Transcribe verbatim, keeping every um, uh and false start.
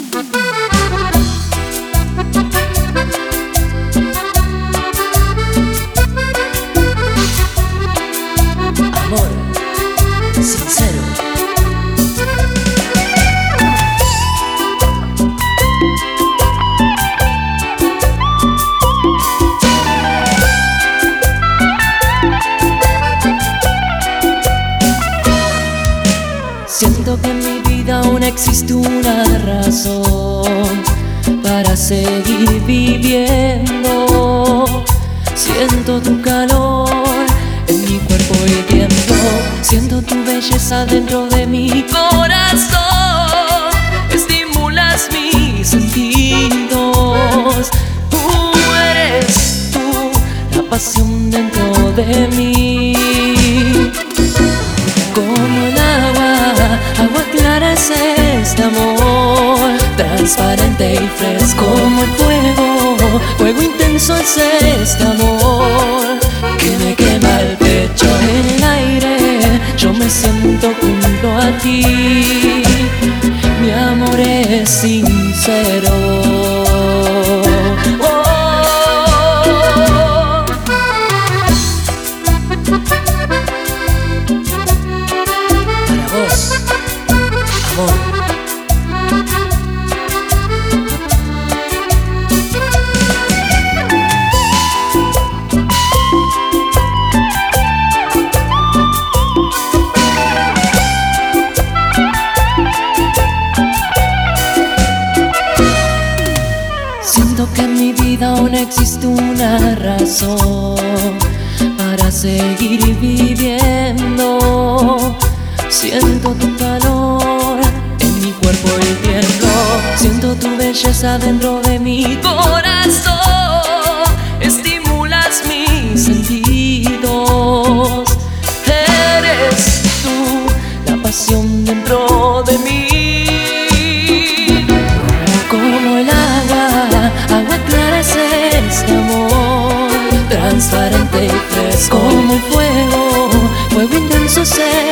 Amor sincero. Siento que en mi vida aún existe una razón para seguir viviendo. Siento tu calor en mi cuerpo y tiempo. Siento tu belleza dentro de mi corazón. Estimulas mis sentidos. Tú eres tú, la pasión dentro de mí. Como el agua, agua clara es este amor, transparente y fresco como el fuego, fuego intenso es este amor, que me quema el pecho. En el aire yo me siento junto a ti, mi amor es sincero. Oh. Amor. Siento que en mi vida aún existe una razón para seguir viviendo. Siento tu calor en mi cuerpo y tiempo. Siento tu belleza dentro de mi corazón. Estimulas mis sentidos. Eres tú, la pasión dentro de mí. Como el agua, agua clara es este amor, transparente y fresco como el fuego, fuego intenso es